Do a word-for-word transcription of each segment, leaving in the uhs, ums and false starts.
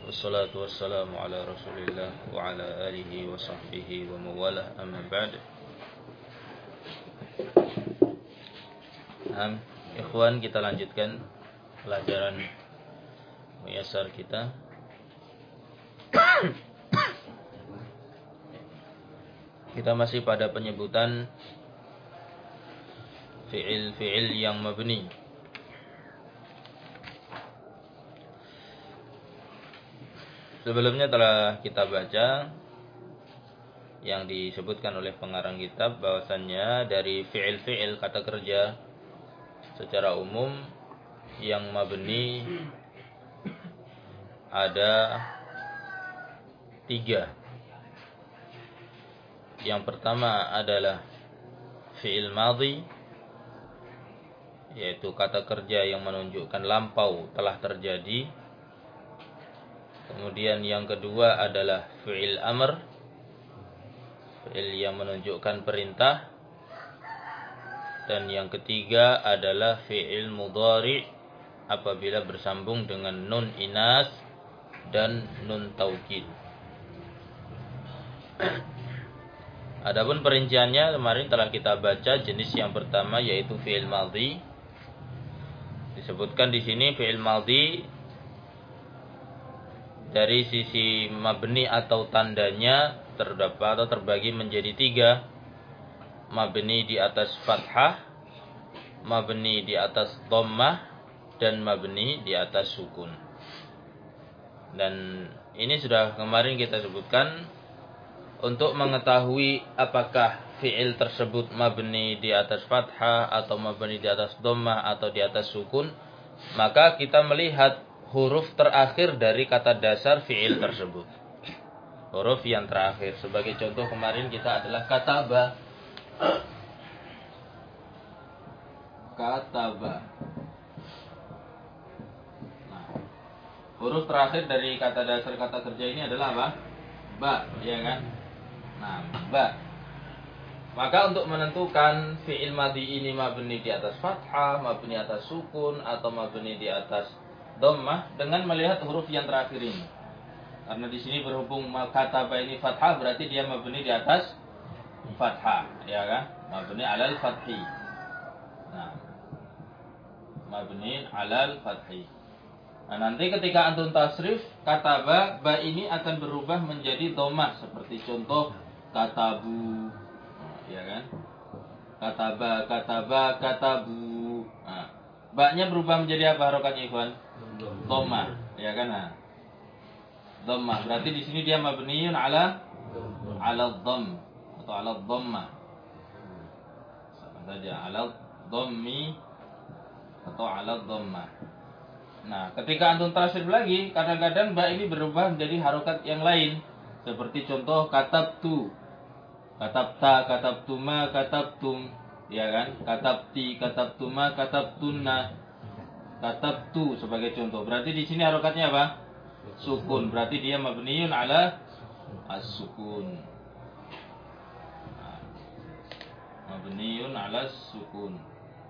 Wassalatu wassalamu ala rasulillah wa ala alihi wa sahbihi wa mawalah, amma ba'd. Nah, ikhwan, kita lanjutkan pelajaran Muyassar kita. Kita masih pada penyebutan fi'il-fi'il yang mabni. Sebelumnya telah kita baca yang disebutkan oleh pengarang kitab bahwasannya dari fi'il-fi'il kata kerja secara umum yang mabni ada tiga. Yang pertama adalah fi'il madhi, yaitu kata kerja yang menunjukkan lampau telah terjadi. Kemudian yang kedua adalah fi'il amr, fi'il yang menunjukkan perintah. Dan yang ketiga adalah fi'il mudhari apabila bersambung dengan nun inas dan nun taukid. Adapun perinciannya kemarin telah kita baca. Jenis yang pertama yaitu fi'il madhi. Disebutkan di sini fi'il madhi dari sisi mabni atau tandanya terdapat atau terbagi menjadi tiga. Mabni di atas fathah, mabni di atas dhammah, dan mabni di atas sukun. Dan ini sudah kemarin kita sebutkan. Untuk mengetahui apakah fi'il tersebut mabni di atas fathah atau mabni di atas dhammah atau di atas sukun, maka kita melihat huruf terakhir dari kata dasar fi'il tersebut. Huruf yang terakhir. Sebagai contoh kemarin kita adalah kataba. Kataba. Nah, huruf terakhir dari kata dasar kata kerja ini adalah apa? Ba, ya kan? Nah, ba. Maka untuk menentukan fi'il madhi ini mabni di atas fathah, mabni atas sukun, atau mabni di atas dhammah dengan melihat huruf yang terakhir ini. Karena di sini berhubung kataba ini fathah, berarti dia mabni di atas fathah, ya kan? Mabni alal fathi. Nah, mabni alal fathi. Nah, nanti ketika antum tasrif kataba, ba ini akan berubah menjadi dhammah seperti contoh katabu, ya kan? Kataba, kataba, katabu. Nah, ba-nya berubah menjadi apa harokatnya, ikhwan? Dhammah, ya kan? Nah, dhammah. Berarti di sini dia mabniun ala ala dhamm atau ala dhammah. Sama saja, ala dhammi atau ala dhammah. Nah, ketika antum tasrif lagi, kadang-kadang ba ini berubah menjadi harokat yang lain. Seperti contoh katabtu, katabta, katabtuma, katabtum, ya kan? Katabti, katabtuma, katabtunna, katabtu sebagai contoh. Berarti di sini harokatnya apa? Sukun. Berarti dia mabniun ala as-sukun. Nah, mabniun ala sukun.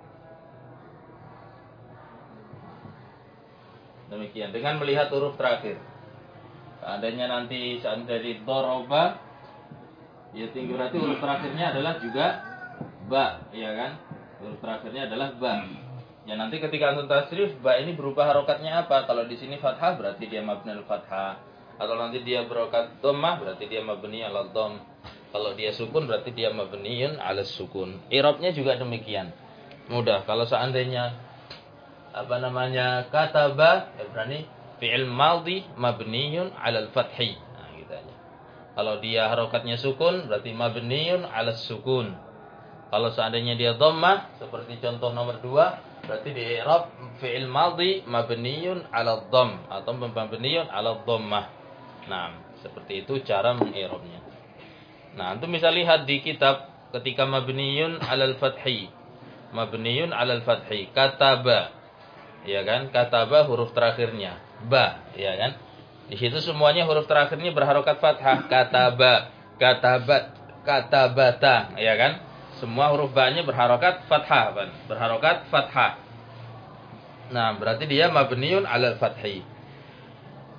Demikian dengan melihat huruf terakhir. Seandainya nanti seandainya dari doroba, ya tinggi berarti huruf terakhirnya adalah juga ba, ya kan? Huruf terakhirnya adalah ba. Ya nanti ketika antum tasrif, ba ini berubah harokatnya apa? Kalau di sini fathah berarti dia mabni al fathah. Atau nanti dia berokat dhammah berarti dia mabni al dhamm. Kalau dia sukun berarti dia mabniun ala sukun. I'rabnya juga demikian. Mudah. Kalau seandainya apa namanya kataba, ya berarti fi'il madhi mabniun ala al-fathi. Nah, gitu aja. Kalau dia harokatnya sukun berarti mabniun ala sukun. Kalau seandainya dia dhammah seperti contoh nomor dua, berarti di i'rab fi'il madhi mabniun ala dhamm atau mabniun ala dhammah. Nah, seperti itu cara mengi'rabnya. Nah, antum bisa lihat di kitab ketika mabniun ala al-fathi. Mabniun ala al-fathi kataba. Ya kan? Kataba huruf terakhirnya ba, ya kan? Di situ semuanya huruf terakhirnya berharokat fathah. Kataba, katabat, katabata, ya kan? Semua huruf ba-nya berharokat fathah, berharokat fathah. Nah, berarti dia mabniun alal fathi.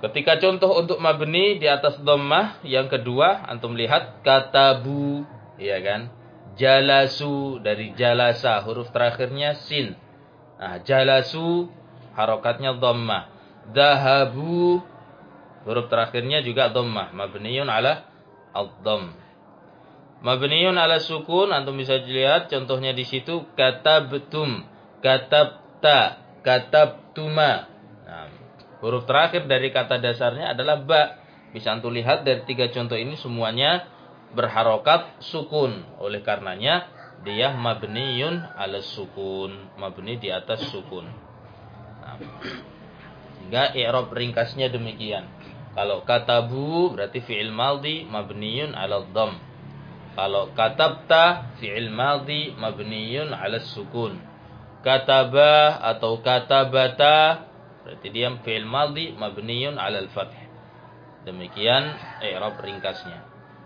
Ketika contoh untuk mabni di atas dhammah yang kedua, antum lihat katabu, ya kan? Jalasu, dari jalasa, huruf terakhirnya sin. Nah, jalasu harokatnya dhammah. Dhahabu, huruf terakhirnya juga dhammah, mabniun ala ad-dhamm. Mabniun ala sukun, antum bisa lihat contohnya di situ katabtum, katabta, katabtuma. Nah, huruf terakhir dari kata dasarnya adalah ba. Bisa antum lihat dari tiga contoh ini semuanya berharokat sukun. Oleh karenanya dia mabniun ala sukun, mabni di atas sukun. Nah, sehingga i'rab ringkasnya demikian. Kalau katabu berarti fi'il madhi mabniun ala dhamm. Kalau katabta fi'il madhi mabniun ala sukun. Kataba atau katabata berarti dia fi'il madhi mabniun ala al-fath. Demikian i'rab ringkasnya.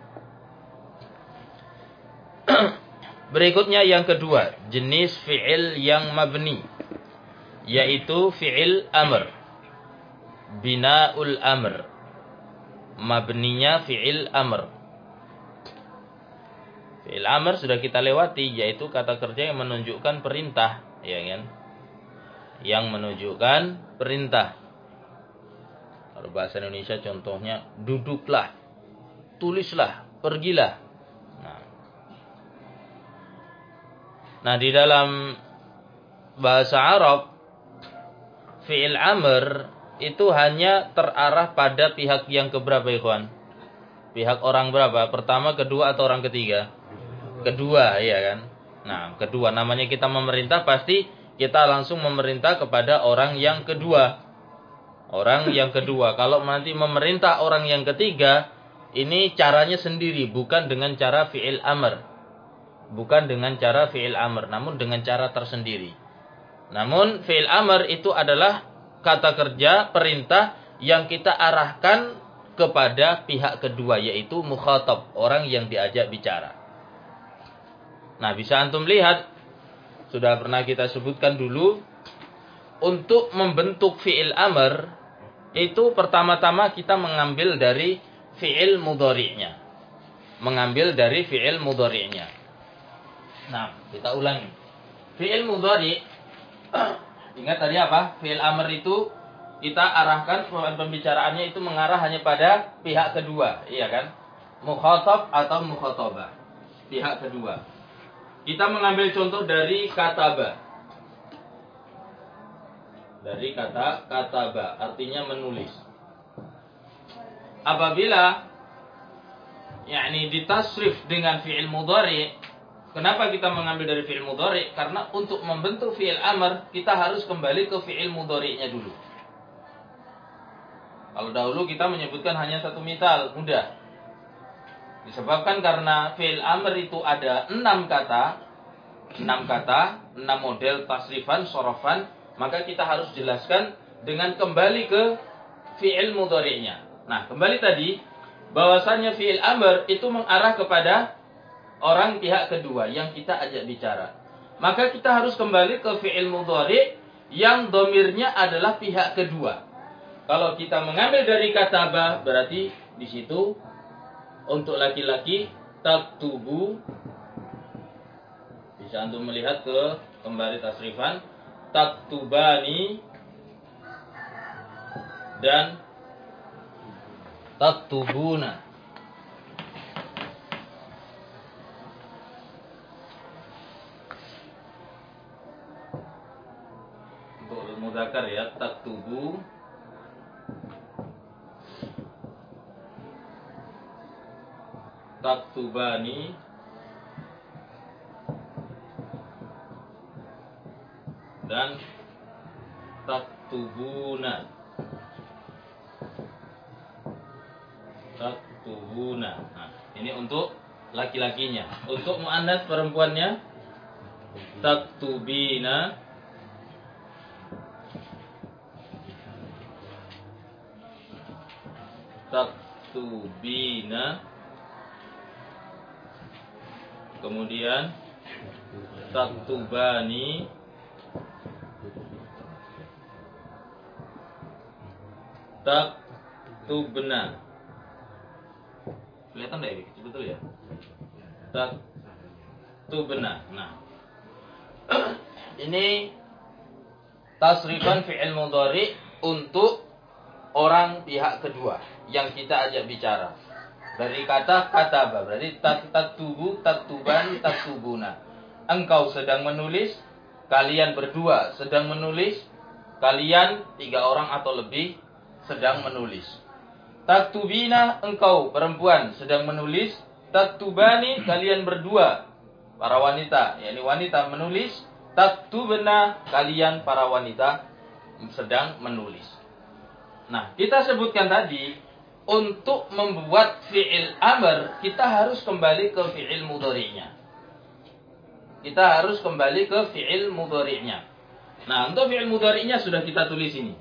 Berikutnya yang kedua, jenis fi'il yang mabni, yaitu fi'il amr. Bina'ul amr. Mabninya fi'il amr. Fi'il amr sudah kita lewati, yaitu kata kerja yang menunjukkan perintah, ya kan? Yang menunjukkan perintah. Kalau bahasa Indonesia contohnya duduklah, tulislah, pergilah. Nah, nah di dalam bahasa Arab fi'il amr itu hanya terarah pada pihak yang keberapa, ikhwan? Pihak orang berapa? Pertama, kedua, atau orang ketiga? Kedua, iya kan? Nah, kedua. Namanya kita memerintah, pasti kita langsung memerintah kepada orang yang kedua. Orang yang kedua. Kalau nanti memerintah orang yang ketiga, ini caranya sendiri, bukan dengan cara fi'il amr. Bukan dengan cara fi'il amr, namun dengan cara tersendiri. Namun fi'il amr itu adalah kata kerja perintah yang kita arahkan kepada pihak kedua, yaitu mukhatab, orang yang diajak bicara. Nah, bisa antum lihat, sudah pernah kita sebutkan dulu, untuk membentuk fi'il amr itu pertama-tama kita mengambil dari fi'il mudhari'nya. Mengambil dari fi'il mudhari'nya. Nah, kita ulangi. Fi'il mudhari', ingat tadi apa? Fi'il amr itu kita arahkan pembicaraannya itu mengarah hanya pada pihak kedua, iya kan? Mukhatab atau mukhatabah, pihak kedua. Kita mengambil contoh dari kataba. Dari kata kataba, artinya menulis. Apabila yakni ditasrif dengan fi'il mudhari', kenapa kita mengambil dari fi'il mudhari'? Karena untuk membentuk fi'il amr, kita harus kembali ke fi'il mudhari'nya dulu. Kalau dahulu kita menyebutkan hanya satu misal, mudah. Disebabkan karena fi'il amr itu ada enam kata, enam kata, enam model tasrifan, sorofan, maka kita harus jelaskan dengan kembali ke fi'il mudhari'nya. Nah, kembali tadi, bahwasanya fi'il amr itu mengarah kepada orang pihak kedua yang kita ajak bicara. Maka kita harus kembali ke fi'il mudhari' yang domirnya adalah pihak kedua. Kalau kita mengambil dari kataba, berarti di situ untuk laki-laki taktubu, bisa antum melihat ke kembali tasrifan, taktubani dan taktubuna. Untuk mudzakkar ya, taktubu, taktubani, dan taktubuna. Taktubuna. Nah, ini untuk laki-lakinya. Untuk muannats perempuannya, taktubina, taktubina, kemudian taktubani, taktubani, taktubna. Kelihatan enggak ini? Betul ya? Taktubna. Nah. Ini tasrifan fi'il mudhari untuk orang pihak kedua yang kita ajak bicara. Dari kata kataba, berarti taktubu, taktuban, taktubuna. Engkau sedang menulis, kalian berdua sedang menulis, kalian tiga orang atau lebih sedang menulis. Taktubina, engkau perempuan sedang menulis, taktubani, kalian berdua para wanita, yakni wanita menulis, taktubna, kalian para wanita sedang menulis. Nah, kita sebutkan tadi, untuk membuat fi'il amr, kita harus kembali ke fi'il mudhari'nya. Kita harus kembali ke fi'il mudhari'nya. Nah, untuk fi'il mudhari'nya sudah kita tulis ini.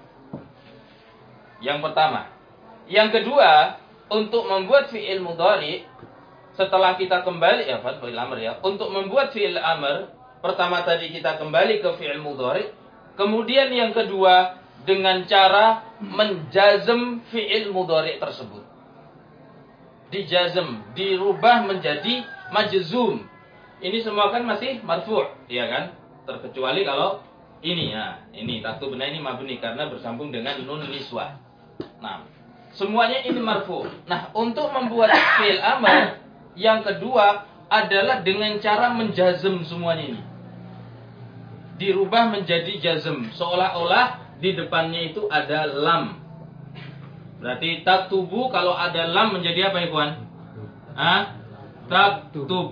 Yang pertama. Yang kedua, untuk membuat fi'il mudhari', setelah kita kembali, ya, fi'il amr ya. Untuk membuat fi'il amr, pertama tadi kita kembali ke fi'il mudhari'. Kemudian yang kedua, dengan cara menjazm fi'il mudhari' tersebut. Dijazm, dirubah menjadi majzum. Ini semua kan masih marfu', ya kan? Terkecuali kalau ini ya, ini taktubna ini mabni karena bersambung dengan nun niswah. Nah, semuanya ini marfu'. Nah, untuk membuat fi'il amr yang kedua adalah dengan cara menjazm semuanya ini. Dirubah menjadi jazm, seolah-olah di depannya itu ada lam. Berarti taktubu kalau ada lam menjadi apa, ikhwan? Ah, taktub.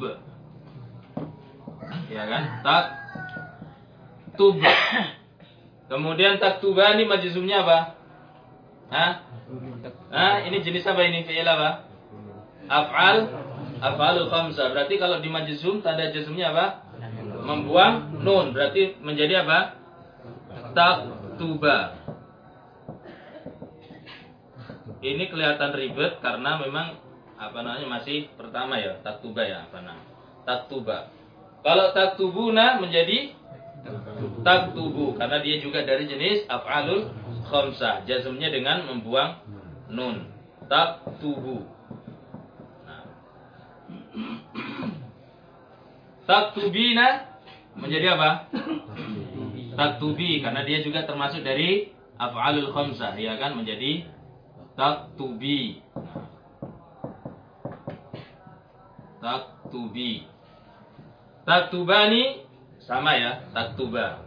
Ya kan? Taktub. Kemudian taktubani majzumnya apa? Hah? Ah, ini jenis apa ini? Fi'il apa? Af'al, af'alul khamsah. Berarti kalau di majzum tanda jazmnya apa? Membuang nun. Berarti menjadi apa? Taktuba. Ini kelihatan ribet karena memang apa namanya masih pertama ya, taktuba ya, apa namanya? Taktuba. Kalau taktubuna menjadi taktubu karena dia juga dari jenis af'alul khamsah. Jazmnya dengan membuang nun. Taktubu. Nah. Taktubina menjadi apa? Taktubi karena dia juga termasuk dari af'alul khamsah, ya kan, menjadi taktubi. Taktubi. Taktubani sama ya, taktuba.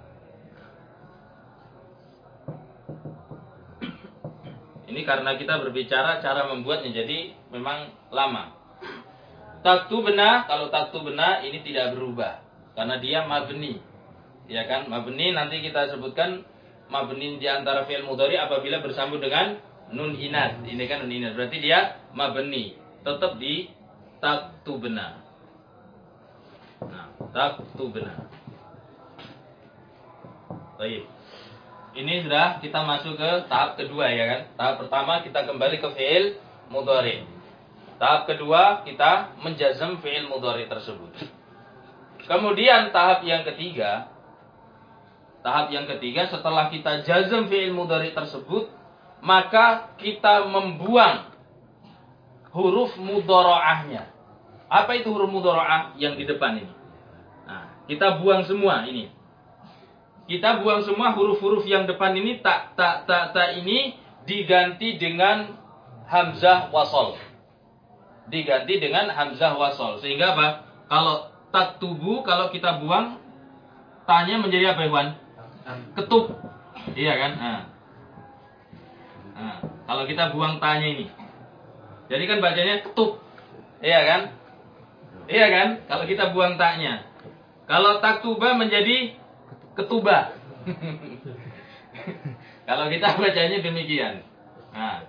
Ini karena kita berbicara cara membuatnya jadi memang lama. Taktubna, kalau taktubna ini tidak berubah karena dia mabni. Ya kan, mabni nanti kita sebutkan mabni di antara fi'il mudhari apabila bersambung dengan nun inat. Ini kan nun inat, berarti dia mabni, tetap di taktubna. Nah, taktubna. Baik. Ini sudah kita masuk ke tahap kedua, ya kan? Tahap pertama kita kembali ke fi'il mudhari. Tahap kedua kita menjazm fi'il mudhari tersebut. Kemudian tahap yang ketiga, tahap yang ketiga setelah kita jazm fi'il mudhari tersebut, maka kita membuang huruf mudhara'ahnya. Apa itu huruf mudhara'ah yang di depan ini? Nah, kita buang semua ini. Kita buang semua huruf-huruf yang depan ini, tak tak tak tak ini diganti dengan hamzah wasol. Diganti dengan hamzah wasol. Sehingga apa? Kalau taktubu, kalau kita buang tanya menjadi apa, Iwan? Ketub. Iya kan? Nah. Nah, kalau kita buang tanya ini. Jadi kan bacanya ketub. Iya kan? Iya kan? Kalau kita buang taknya. Kalau taktuba menjadi ketuba. Kalau kita bacanya demikian. Nah.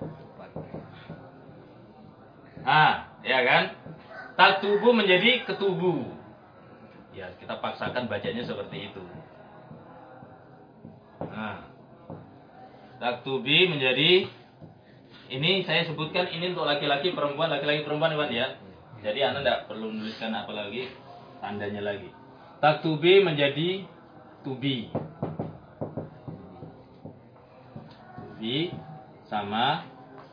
Nah, ya kan? Taktubu menjadi ketubu. Ya, kita paksakan bacanya seperti itu. Nah. Taktubi menjadi, ini saya sebutkan ini untuk laki-laki perempuan, laki-laki perempuan, Iwan ya. Jadi Anda tidak perlu menuliskan apa lagi tandanya lagi. Taktubi menjadi tubi. Tubi sama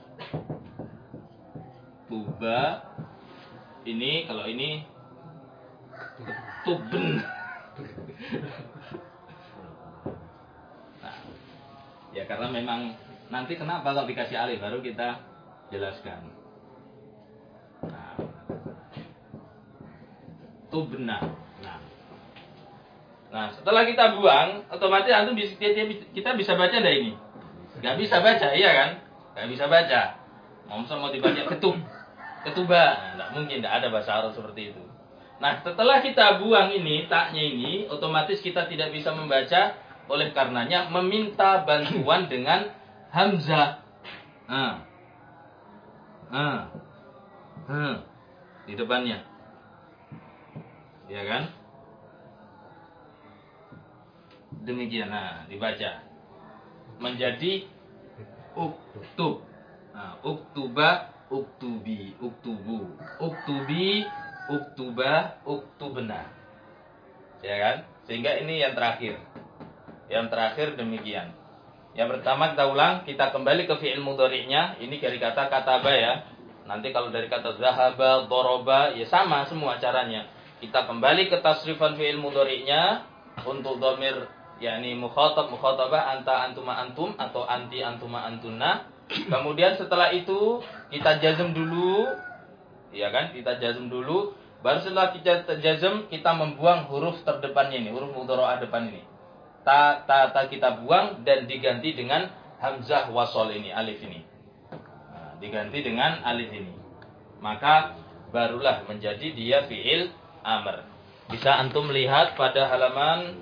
uktuba. Ini kalau ini uktuben. Nah, ya karena memang nanti kenapa kalau dikasih alif baru kita jelaskan. Nah, tubna. Nah, nah setelah kita buang, otomatis antum bisa kita bisa baca dari ini. Gak bisa baca, iya kan? Gak bisa baca. Mau mau dibaca ketub, ketuba, nah, nggak mungkin, tidak ada bahasa Arab seperti itu. Nah, setelah kita buang ini, taknya ini, otomatis kita tidak bisa membaca, oleh karenanya meminta bantuan dengan hamzah. Ah, ah, ah, di depannya, ya kan? Demikian, nah dibaca menjadi uktub. Nah, uktuba, uktubi, uktubu, uktubi, uktuba, uktubna. Ya kan? Sehingga ini yang terakhir. Yang terakhir demikian. Yang pertama kita ulang, kita kembali ke fi'il mudhari'nya. Ini dari kata kataba ya. Nanti kalau dari kata zahaba, doroba, ya sama semua caranya. Kita kembali ke tasrifan fi'il mudhari'nya untuk dhamir yakni mukhatab, mukhatabah, anta, antuma, antum atau anti, antuma, antunna. Kemudian setelah itu kita jazm dulu, ya kan? Kita jazm dulu. Baru setelah kita jazm kita membuang huruf terdepannya ini, huruf mudhara'ah depan ini. Ta, ta, ta kita buang dan diganti dengan hamzah wasol ini, alif ini. Nah, diganti dengan alif ini. Maka barulah menjadi dia fi'il amr. Bisa antum lihat pada halaman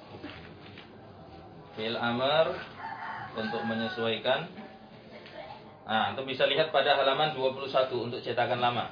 fi'il amr untuk menyesuaikan. Nah, antum bisa lihat pada halaman dua puluh satu untuk cetakan lama.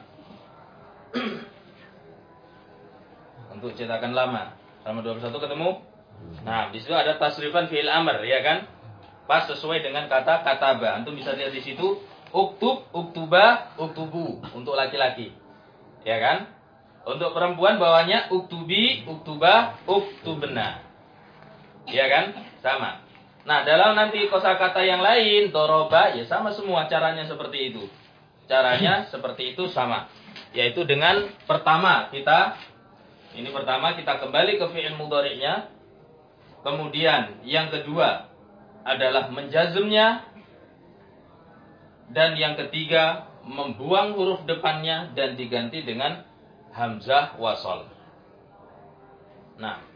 Untuk cetakan lama. Halaman dua puluh satu ketemu? Nah, di situ ada tasrifan fi'il amr, ya kan? Pas sesuai dengan kata kataba. Antum bisa lihat di situ uktub, uktuba, uktubu untuk laki-laki. Ya kan? Untuk perempuan bawahnya uktubi, uktuba, uktubna. Ya kan? Sama. Nah, dalam nanti kosakata yang lain, doroba, ya sama semua caranya seperti itu. Caranya seperti itu sama. Yaitu dengan pertama kita, ini pertama kita kembali ke fi'il mudhari'nya. Kemudian yang kedua adalah menjazmnya. Dan yang ketiga membuang huruf depannya dan diganti dengan hamzah wasol. Nah,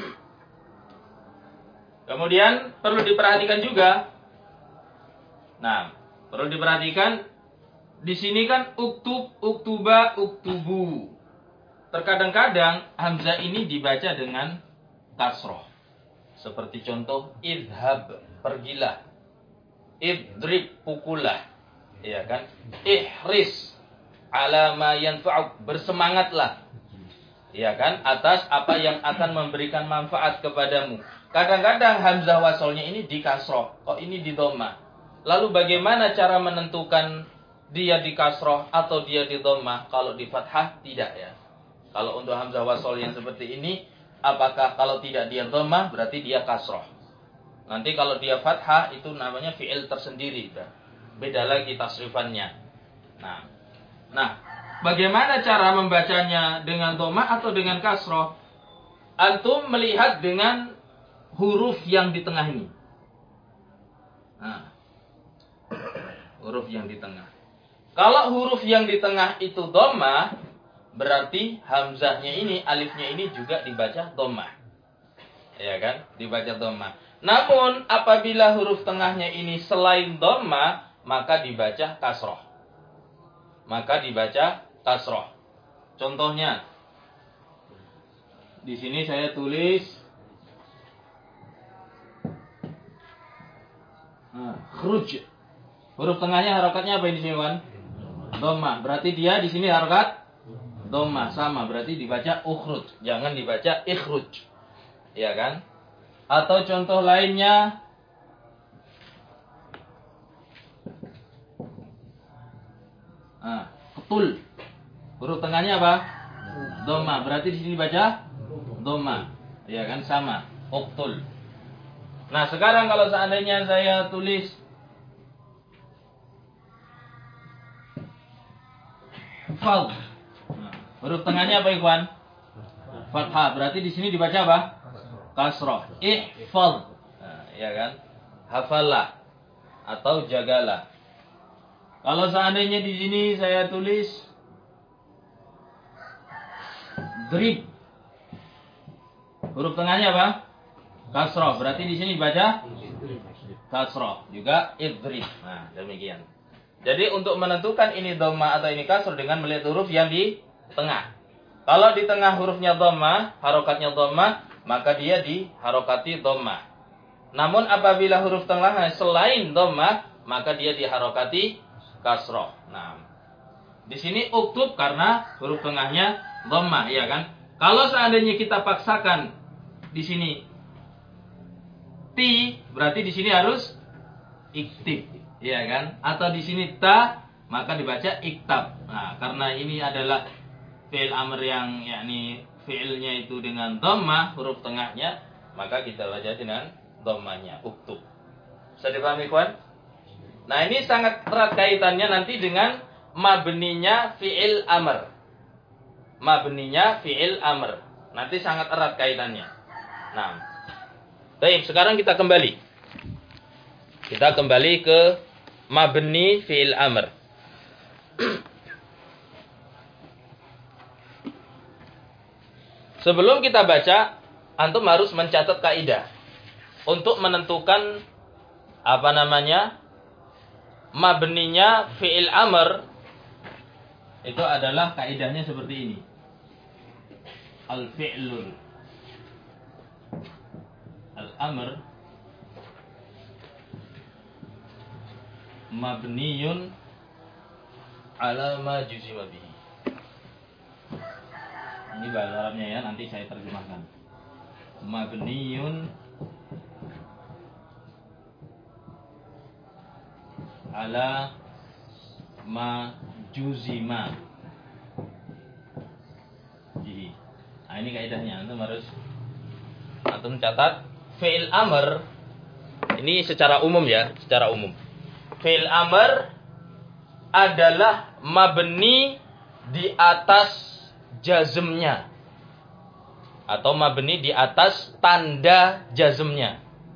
kemudian perlu diperhatikan juga. Nah, perlu diperhatikan di sini kan uktub, uktuba, uktubu. Terkadang-kadang hamzah ini dibaca dengan kasroh. Seperti contoh idhab, pergilah. Idrib, pukullah. Ya kan? Ihris ala ma yanfa'uk, bersemangatlah. Ya kan? Atas apa yang akan memberikan manfaat kepadamu. Kadang-kadang hamzah wasolnya ini di kasroh, kok ini di dhammah. Lalu bagaimana cara menentukan dia di kasroh atau dia di dhammah? Kalau di fathah tidak ya. Kalau untuk hamzah wasol yang seperti ini, apakah kalau tidak dia dhammah berarti dia kasroh. Nanti kalau dia fathah itu namanya fi'il tersendiri. Beda lagi tasrifannya. Nah, nah, bagaimana cara membacanya dengan dhammah atau dengan kasroh? Antum melihat dengan huruf yang di tengah ini. Nah, huruf yang di tengah. Kalau huruf yang di tengah itu dhammah, berarti hamzahnya ini, alifnya ini juga dibaca dhammah. Ya kan? Dibaca dhammah. Namun apabila huruf tengahnya ini selain dhammah, maka dibaca kasroh. Maka dibaca kasroh. Contohnya, di sini saya tulis nah, khruj. Huruf tengahnya harokatnya apa ini sini, Wan? Dhammah. Berarti dia di sini harokat dhammah, sama. Berarti dibaca ukhruj. Jangan dibaca ikhruj. Ya kan? Atau contoh lainnya, nah, ketul. Huruf tengahnya apa? Dhammah. Berarti di sini baca dhammah. Ya kan, sama. Uktul. Nah, sekarang kalau seandainya saya tulis ihfal. Nah, huruf tengahnya apa ikhwan? Fathah. Berarti di sini dibaca apa? Kasrah. Ihfal. Nah, ya kan? Hafalah atau jagalah. Kalau seandainya di sini saya tulis drib. Huruf tengahnya apa? Kasrah. Berarti di sini dibaca kasrah. Juga idrib. Nah, demikian. Jadi untuk menentukan ini dhamma atau ini kasrah dengan melihat huruf yang di tengah. Kalau di tengah hurufnya dhamma, harokatnya dhamma, maka dia diharokati dhamma. Namun apabila huruf tengahnya selain dhamma, maka dia diharokati kasrah. Nah, di sini uktub karena huruf tengahnya dhamma, ya kan? Kalau seandainya kita paksakan di sini ti, berarti di sini harus iktib, ya kan? Atau di sini ta, maka dibaca iktab. Nah, karena ini adalah fi'il amr yang yakni fi'ilnya itu dengan dhamma huruf tengahnya, maka kita baca dengan dhammanya, uktub. Bisa dipahami, kawan? Nah, ini sangat erat kaitannya nanti dengan mabninya fi'il amr. Mabninya fi'il amr. Nanti sangat erat kaitannya. Nah, baik, sekarang kita kembali. Kita kembali ke mabni fi'il amr. Sebelum kita baca, antum harus mencatat kaidah untuk menentukan apa namanya mabninya fi'il amr. Itu adalah kaidahnya seperti ini. Al-fi'lul al-amr mabniyun ala ma juzima bihi. Ini bahasa Arabnya ya, nanti saya terjemahkan. Mabniyun ala ma juzima bihi. Nah, ini kaidahnya, antum harus antum catat. Fi'il amr ini secara umum ya, secara umum. Fi'il amr adalah mabni di atas jazmnya atau mabni di atas tanda jazmnya.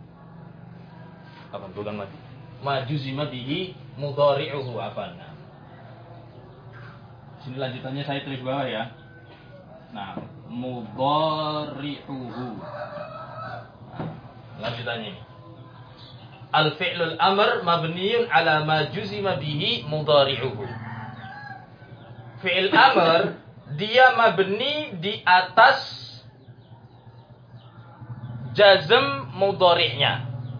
Apa bukan mati? Majuzima bihi mudhari'uhu apa? Nah, sini lanjutannya saya tulis bawah ya. Nah, mudhari'uhu. Nah, lanjutannya ini. Al-fi'lul amr mabniyun ala ma juzima bihi mudhari'uhu. Fi'il amr dia mabni di atas jazm mudhari'nya.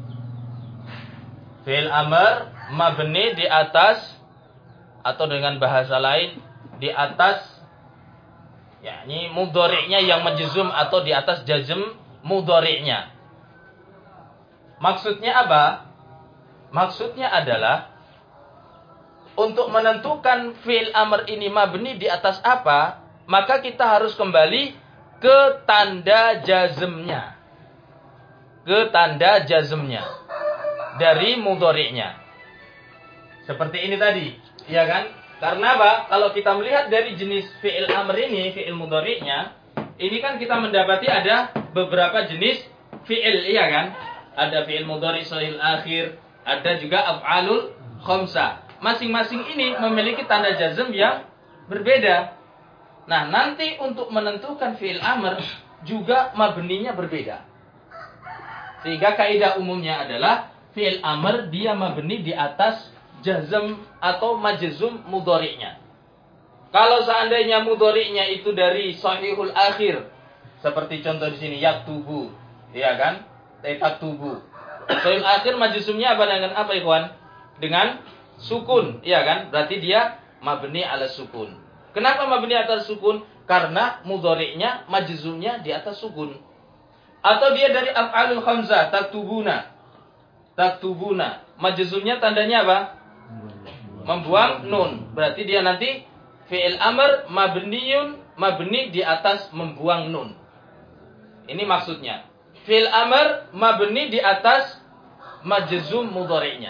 Fi'il amr mabni di atas, atau dengan bahasa lain di atas yakni mudhari'nya yang majzum atau di atas jazm mudhari'nya. Maksudnya apa? Maksudnya adalah untuk menentukan fi'il amr ini mabni di atas apa, maka kita harus kembali ke tanda jazmnya. Ke tanda jazmnya dari mudhari'nya. Seperti ini tadi, ya kan? Karena apa? Kalau kita melihat dari jenis fi'il amr ini, fi'il mudhari'nya, ini kan kita mendapati ada beberapa jenis fi'il, iya kan? Ada fi'il mudhari' shahihul akhir, ada juga af'alul khamsah. Masing-masing ini memiliki tanda jazm yang berbeda. Nah, nanti untuk menentukan fi'il amr juga mabninya berbeda. Sehingga kaidah umumnya adalah fi'il amr dia mabni di atas jazm atau majzum mudhari'nya. Kalau seandainya mudhari'nya itu dari shahihul akhir, seperti contoh di sini yaktubu, ya kan? Taktubu. Shahihul akhir majzumnya apa dengan apa, ikhwan? Dengan sukun, iya kan? Berarti dia mabni ala sukun. Kenapa mabni atas sukun? Karena mudhari'nya majzumnya di atas sukun. Atau dia dari af'alul khamsah, taktubuna. Taktubuna. Majzumnya tandanya apa? Membuang nun. Berarti dia nanti fi'il amr mabniyun, mabni di atas membuang nun. Ini maksudnya. Fi'il amr mabni di atas majzum mudhari'nya.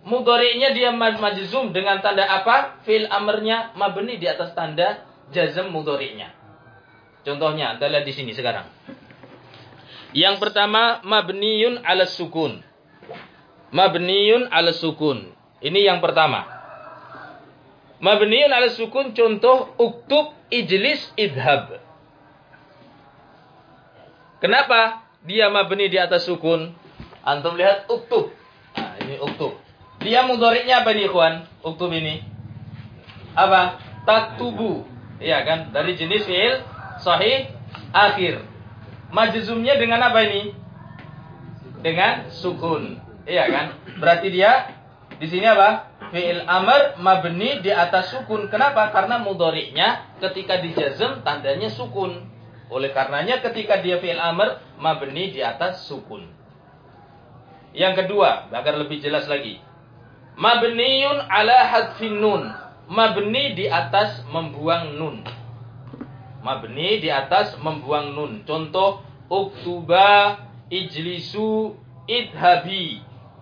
mudhari'nya dia majzum dengan tanda apa? Fi'il amrnya mabni di atas tanda jazm mudhari'nya. Contohnya, Anda lihat di sini sekarang. Yang pertama, mabniyun 'ala sukun. Mabniyun 'ala sukun. Ini yang pertama. Mabniyun 'ala sukun, contoh uktub ijlis idhab. Kenapa dia mabni di atas sukun? Antum lihat uktub. Nah, ini uktub. Dia mudhari'nya apa nih, ikhwan? Uktub ini. Apa? Taktubu. Iya kan? Dari jenis fi'il sahih akhir. Majzumnya dengan apa ini? Dengan sukun. Iya kan? Berarti dia di sini apa? Fi'il amr mabni di atas sukun. Kenapa? Karena mudhari'nya ketika dijazm tandanya sukun. Oleh karenanya ketika dia fi'il amr mabni di atas sukun. Yang kedua, agar lebih jelas lagi. Mabniyun 'ala hadfin nun. Mabni di atas membuang nun. Mabni di atas membuang nun. Contoh uktuba ijlisu idhabi.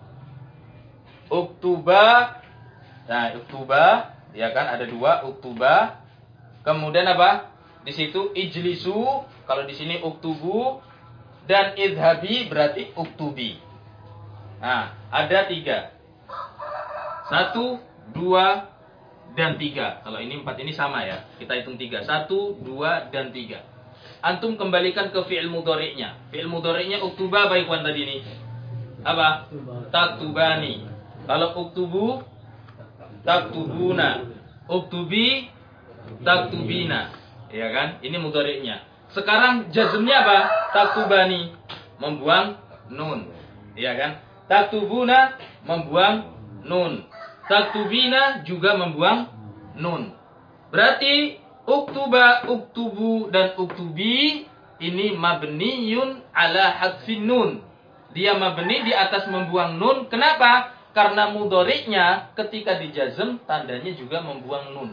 Uktuba. Nah, uktuba ya kan ada dua, uktuba. Kemudian apa? Di situ ijlisu, kalau di sini uktubu, dan idhabi berarti uktubi. Nah, ada tiga. Satu, dua, dan tiga. Kalau ini empat ini sama ya. Kita hitung tiga. Satu, dua, dan tiga. Antum kembalikan ke fi'il mudhari'nya. Fi'il mudhari'nya uktuba apa ikhwan tadi ini? Apa? Taktubani. Kalau uktubu, taktubuna. Uktubi, taktubina. Ya kan? Ini mudhari'nya. Sekarang jazmnya apa? Taktubani. Membuang nun. Ya kan? Taktubuna membuang nun. Taktubina juga membuang nun. Berarti uktuba, uktubu, dan uktubi ini mabniyun 'ala hadfin nun. Dia mabni di atas membuang nun. Kenapa? Karena mudhari'nya ketika dijazm tandanya juga membuang nun.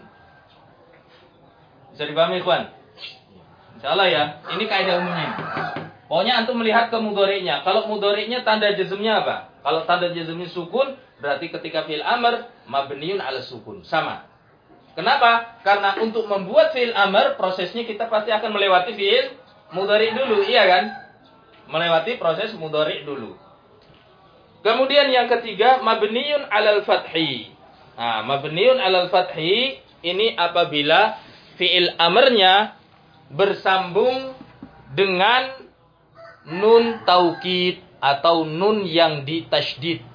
Bisa dipahami, ikhwan? Insyaallah ya. Ini kaidah umumnya. Pokoknya antum melihat ke mudhari'nya. Kalau mudhari'nya tanda jazmnya apa? Kalau tanda jazmnya sukun, berarti ketika fi'il amr mabniun 'ala sukun. Sama. Kenapa? Karena untuk membuat fi'il amr prosesnya kita pasti akan melewati fi'il mudhari' dulu, iya kan? Melewati proses mudhari' dulu. Kemudian yang ketiga, mabniun 'alal fathi. Nah, mabniun 'alal fathi ini apabila fi'il amrnya bersambung dengan nun taukid atau nun yang ditasydid.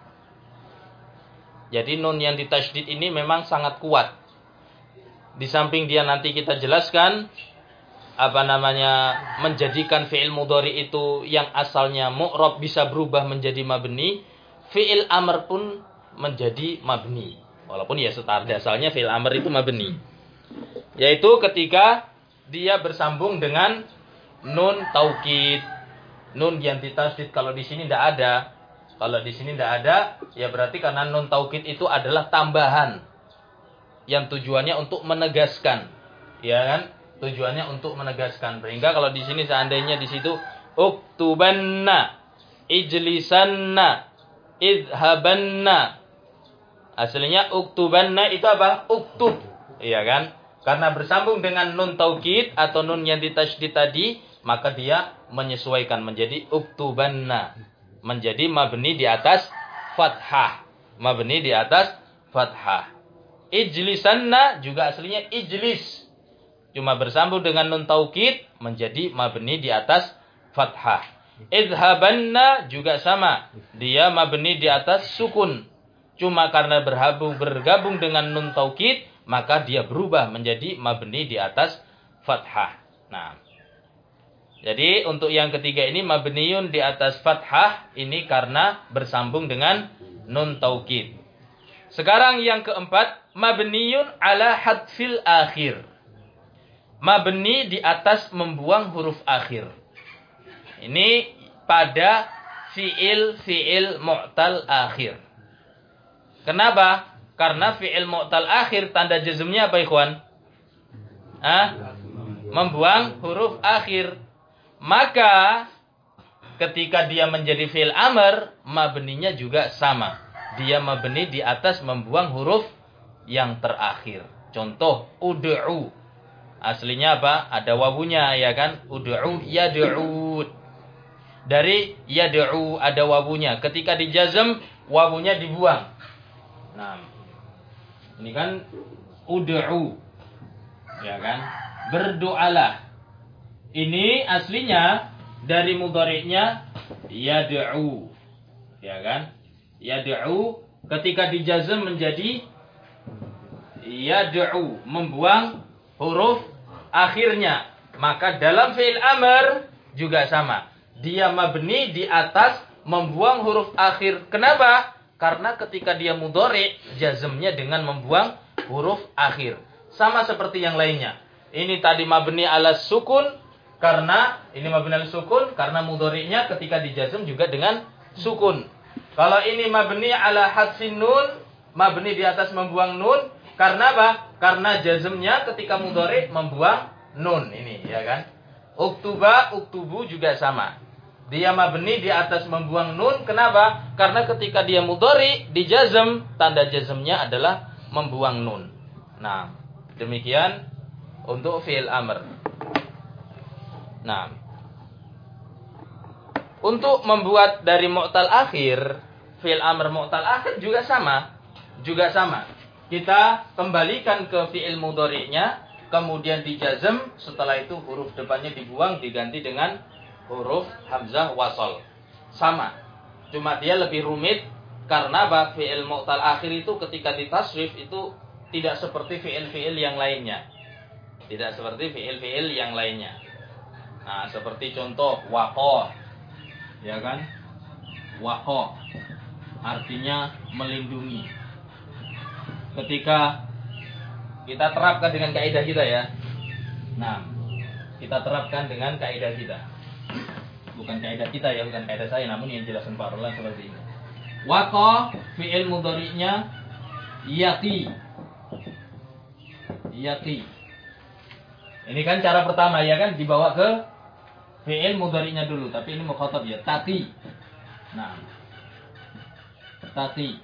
Jadi nun yang ditasydid ini memang sangat kuat. Di samping dia nanti kita jelaskan apa namanya menjadikan fi'il mudhari itu yang asalnya mu'rab bisa berubah menjadi mabni, fi'il amr pun menjadi mabni. Walaupun ya start asalnya fi'il amr itu mabni. Yaitu ketika dia bersambung dengan nun taukid. Nun yang ditasydid kalau di sini tidak ada. Kalau di sini tidak ada, ya berarti karena nun taukid itu adalah tambahan yang tujuannya untuk menegaskan, ya kan? Tujuannya untuk menegaskan. Sehingga kalau di sini seandainya di situ uktubanna, ijlisanna, idhabanna. Aslinya uktubanna itu apa? Uktub, iya kan? Karena bersambung dengan nun taukid atau nun yang ditasydid tadi, maka dia menyesuaikan menjadi uktubanna. Menjadi mabni di atas fathah. Mabni di atas fathah. Ijlisanna juga aslinya ijlis. Cuma bersambung dengan nun taukid menjadi mabni di atas fathah. Idhabanna juga sama. Dia mabni di atas sukun. Cuma karena bergabung, bergabung dengan nun taukid, maka dia berubah menjadi mabni di atas fathah. Nah, jadi untuk yang ketiga ini mabniyun di atas fathah ini karena bersambung dengan nun taukid. Sekarang yang keempat, mabniyun 'ala hadfil akhir. Mabni di atas membuang huruf akhir. Ini pada fi'il fi'il mu'tal akhir. Kenapa? Karena fi'il mu'tal akhir tanda jazmnya apa, ikhwan? Hah? Membuang huruf akhir. Maka ketika dia menjadi fi'il amr, mabninya juga sama. dia mabni di atas membuang huruf yang terakhir. Contoh ud'u. Aslinya apa? Ada wawunya ya kan? Ud'u yad'u. Dari yad'u ada wawunya. Ketika dijazm wawunya dibuang. Nah, ini kan ud'u. Ya kan? Berdoalah. Ini aslinya dari mudhari'nya yad'u. Ya kan? Yad'u ketika dijazm menjadi yad'u, membuang huruf akhirnya. Maka dalam fi'il amr juga sama. Dia mabni di atas membuang huruf akhir. Kenapa? Karena ketika dia mudhari, jazmnya dengan membuang huruf akhir. Sama seperti yang lainnya. Ini tadi mabni ala sukun karena ini mabni ala sukun karena mudhari'nya ketika dijazm juga dengan sukun. Kalau ini mabni ala hadsin nun, mabni di atas membuang nun, karena apa? Karena jazmnya ketika mudhari membuang nun ini, ya kan? Uktuba, uktubu juga sama. Dia mabni di atas membuang nun, kenapa? Karena ketika dia mudhari dijazm, tanda jazmnya adalah membuang nun. Nah, demikian untuk fi'il amr. Nah, untuk membuat dari mu'tal akhir, fi'il amr mu'tal akhir juga sama. Juga sama. Kita kembalikan ke fi'il mudhari'nya, kemudian dijazm, setelah itu huruf depannya dibuang, diganti dengan huruf hamzah wasol. Sama. Cuma dia lebih rumit, karena apa? Fi'il mu'tal akhir itu ketika ditasrif itu tidak seperti fi'il-fi'il yang lainnya. Tidak seperti fi'il-fi'il yang lainnya. Nah, seperti contoh waqo. Ya kan? Waqo artinya melindungi. Ketika kita terapkan dengan kaidah kita ya. Nah, kita terapkan dengan kaidah kita. Bukan kaidah kita ya, bukan kaidah saya, namun yang jelaskan Pak Roland seperti ini. Waqa fi'il mudhari'nya yaqi. Yaqi. Ini kan cara pertama ya kan, dibawa ke fi'il mudhari'nya dulu, tapi ini mukhatab ya, taqi. Nah, taqi.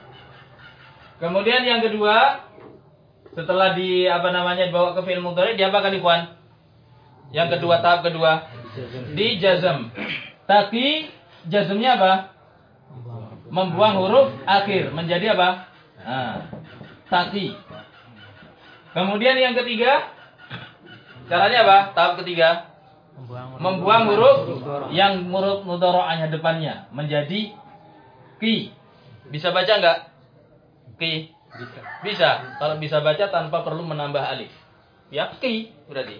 Kemudian yang kedua, setelah di apa namanya dibawa ke fi'il mudhari', diapakan ikhwan? Yang kedua, tahap kedua, di jazm. Taqi jazmnya apa? Membuang huruf akhir menjadi apa? Nah, taqi. Kemudian yang ketiga, caranya apa? Tahap ketiga, membuang huruf yang huruf mudhara'ahnya depannya menjadi ki. Bisa baca enggak? Ki. Bisa. Bisa. Kalau bisa baca tanpa perlu menambah alif. Ya ki berarti.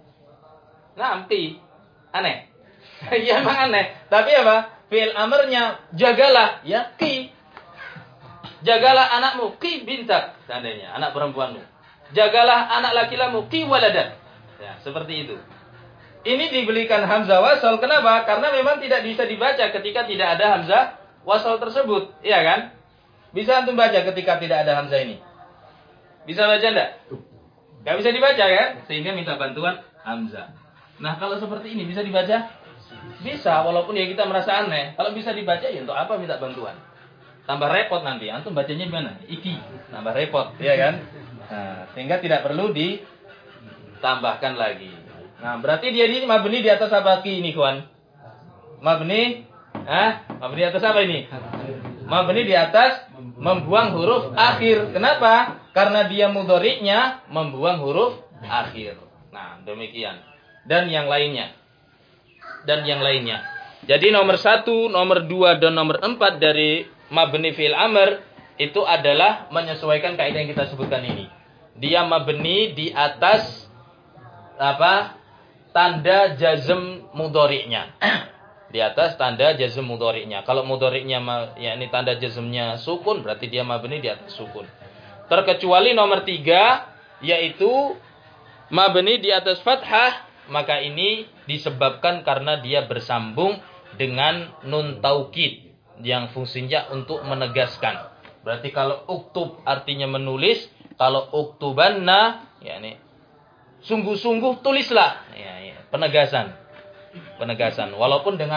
Nah, ki. Aneh. Ya emang aneh. Tapi apa? Fi'il amrnya jagalah. Ya ki. Jagalah anakmu. Ki bintak. Seandainya anak perempuanmu. Jagalah anak laki-lakimu. Ki waladat. Ya, seperti itu. Ini diberikan hamzah wasal. Kenapa? Karena memang tidak bisa dibaca ketika tidak ada hamzah wasal tersebut. Iya kan? Bisa antum baca ketika tidak ada hamzah ini? Bisa baca enggak? Enggak bisa dibaca kan? Sehingga minta bantuan hamzah. Nah, kalau seperti ini bisa dibaca? Bisa, walaupun ya kita merasa aneh. Kalau bisa dibaca ya untuk apa minta bantuan? Tambah repot nanti. Antum bacanya gimana? Iki. Tambah repot, iya kan? Nah, sehingga tidak perlu ditambahkan lagi. Nah, berarti dia ini mabni di atas apa ki ini, kawan? Mabni? Hah? Mabni di atas apa ini? Mabni di atas membuang huruf akhir. Kenapa? Karena dia mudhari'nya membuang huruf akhir. Nah, demikian. Dan yang lainnya. Dan yang lainnya. Jadi nomor satu, nomor dua, dan nomor empat dari mabni fi'il amr itu adalah menyesuaikan kaidah yang kita sebutkan ini. Dia mabni di atas apa? Tanda jazm mudhari'nya. Di atas tanda jazm mudhari'nya. Kalau mudhari'nya ya ini tanda jazmnya sukun, berarti dia mabni di atas sukun. Terkecuali nomor tiga, yaitu mabni di atas fathah, maka ini disebabkan karena dia bersambung dengan nun taukid yang fungsinya untuk menegaskan. Berarti kalau uktub artinya menulis, kalau uktubanna ya ini sungguh-sungguh tulislah, ya, ya, penegasan. Penegasan. Walaupun dengan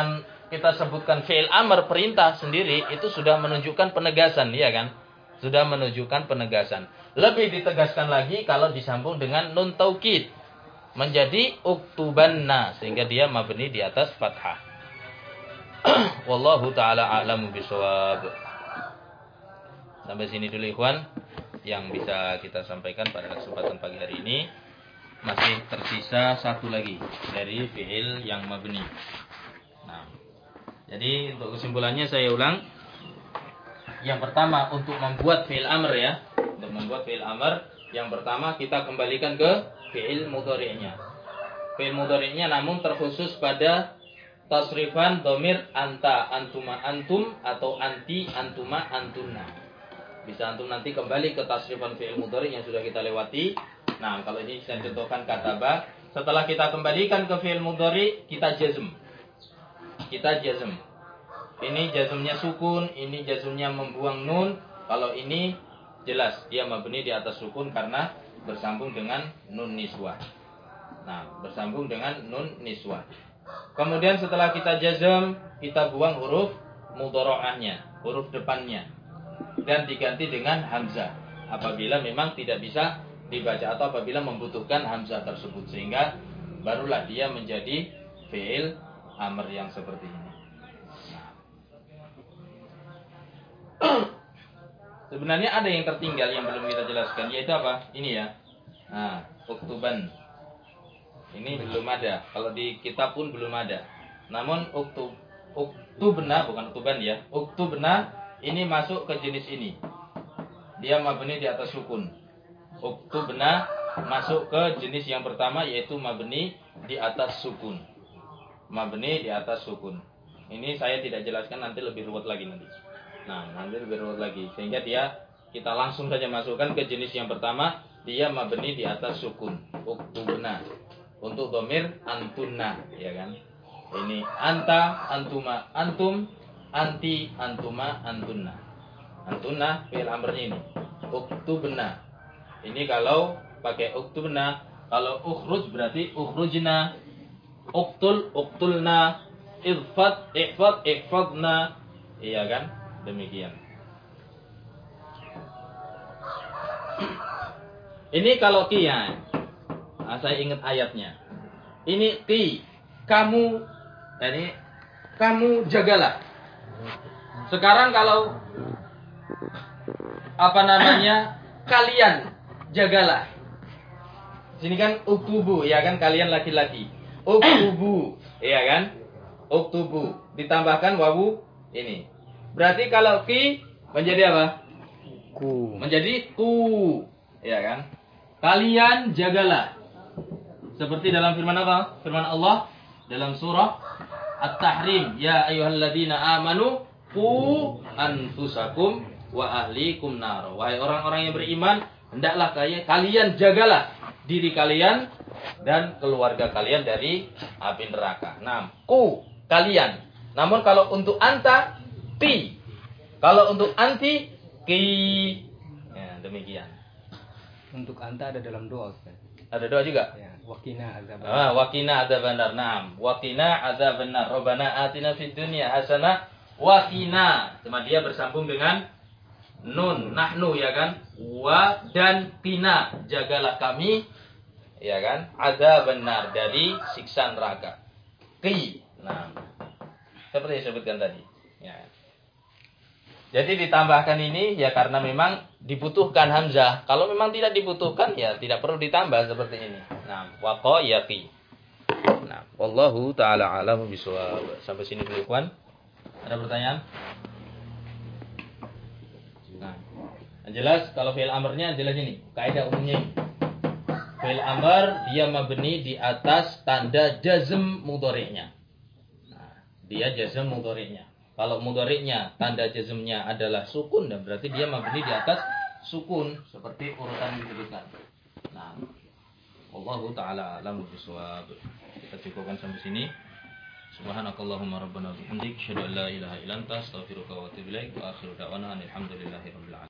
kita sebutkan fi'il amr perintah sendiri itu sudah menunjukkan penegasan, ya kan? Sudah menunjukkan penegasan. Lebih ditegaskan lagi kalau disambung dengan nun taukid menjadi uktubanna sehingga dia mabni di atas fathah. Wallahu taala a'lamu bishawab. Sampai sini dulu ikhwan yang bisa kita sampaikan pada kesempatan pagi hari ini. Masih tersisa satu lagi dari fi'il yang mabni. Nah, jadi untuk kesimpulannya saya ulang. Yang pertama untuk membuat fi'il amr ya. Untuk membuat fi'il amr, yang pertama kita kembalikan ke fi'il mudhari'nya. Fi'il mudhari'nya namun terkhusus pada tasrifan dhamir anta, antuma, antum atau anti, antuma, antunna. Bisa antum nanti kembali ke tasrifan fi'il mudhari' yang sudah kita lewati. Nah, kalau ini saya contohkan kataba. Setelah kita kembalikan ke fi'il mudhari', kita jazm. Kita jazm. Ini jazmnya sukun, ini jazmnya membuang nun. Kalau ini jelas dia mabni di atas sukun karena bersambung dengan nun niswah. Nah, bersambung dengan nun niswah. Kemudian setelah kita jazm, kita buang huruf mudhara'ahnya, huruf depannya, dan diganti dengan hamzah apabila memang tidak bisa dibaca atau apabila membutuhkan hamzah tersebut, sehingga barulah dia menjadi fi'il amr yang seperti ini. Sebenarnya ada yang tertinggal yang belum kita jelaskan, yaitu apa? Ini ya. Nah, uktuban. Ini belum ada. Kalau di kitab pun belum ada. Namun uktub uktubna bukan uktuban ya. Uktubna ini masuk ke jenis ini. Dia mabni di atas sukun. Uktubna masuk ke jenis yang pertama yaitu mabni di atas sukun. Mabni di atas sukun. Ini saya tidak jelaskan, nanti lebih ruwet lagi nanti. Nah, nanti lebih ruwet lagi. Sehingga dia kita langsung saja masukkan ke jenis yang pertama, dia mabni di atas sukun. Uktubna. Untuk dhamir antunna, ya kan? Ini anta, antuma, antum, anti, antuma, antunna. Antunna fi'il amrnya ini. Uktubna. Ini kalau pakai uktubna, kalau ukhruj berarti ukhrujna, uktul, uktulna, idfat, ihfad, ihfadna. Iya kan? Demikian. Ini kalau kian. Nah, saya ingat ayatnya. Ini ki, kamu, ini kamu jagalah. Sekarang kalau apa namanya kalian jagalah. Sini kan uktubu, ya kan, kalian laki-laki. Uktubu, ya kan? Uktubu ditambahkan wawu ini. Berarti kalau ki menjadi apa? Ku. Menjadi ku, ya kan? Kalian jagalah. Seperti dalam firman apa? Firman Allah dalam surah At-Tahrim, ya ayyuhalladzina amanu qu anfusakum wa ahlikum nar. Wahai orang-orang yang beriman, hendaklah kalian kalian jagalah diri kalian dan keluarga kalian dari api neraka. Nah, ku kalian. Namun kalau untuk anta ti. Kalau untuk anti ki. Ya, demikian. Untuk anta ada dalam doa, Ustaz. Ada doa juga? Ya, wakina adzabannar. Ah, wakina adzabannar. Naam, wakina adzabannar. Rabbana atina fid dunya hasanah wakina. Cuma dia bersambung dengan nun, nahnu, ya kan? Wa dan qina, jagalah kami, ya kan? Adzabannar, dari siksa neraka. Qi. Nah, seperti yang disebutkan tadi. Ya. Jadi ditambahkan ini ya karena memang dibutuhkan hamzah. Kalau memang tidak dibutuhkan ya tidak perlu ditambah seperti ini. Nah, waqa yaqi. Nah, wallahu taala a'lamu bishawab. Sampai sini dulu, kawan. Ada pertanyaan? Nah, yang jelas kalau fi'il amrnya jelas ini, kaidah umumnya ini. Fi'il amr dia mabni di atas tanda jazm mudhari'nya. Nah, dia jazm mudhari'nya. Kalau mudhari'nya tanda jazmnya adalah sukun, dan berarti dia mabni di atas sukun seperti urutan yang disebutkan. Nah, wallahu taala a'lamu bishawab. Kita cukupkan sampai sini. Subhanakallahumma rabbana wa bihamdik, asyhadu an la ilaha illa anta, astaghfiruka wa atubu ilaik, wa akhiru da'wana alhamdulillahi rabbil alamin.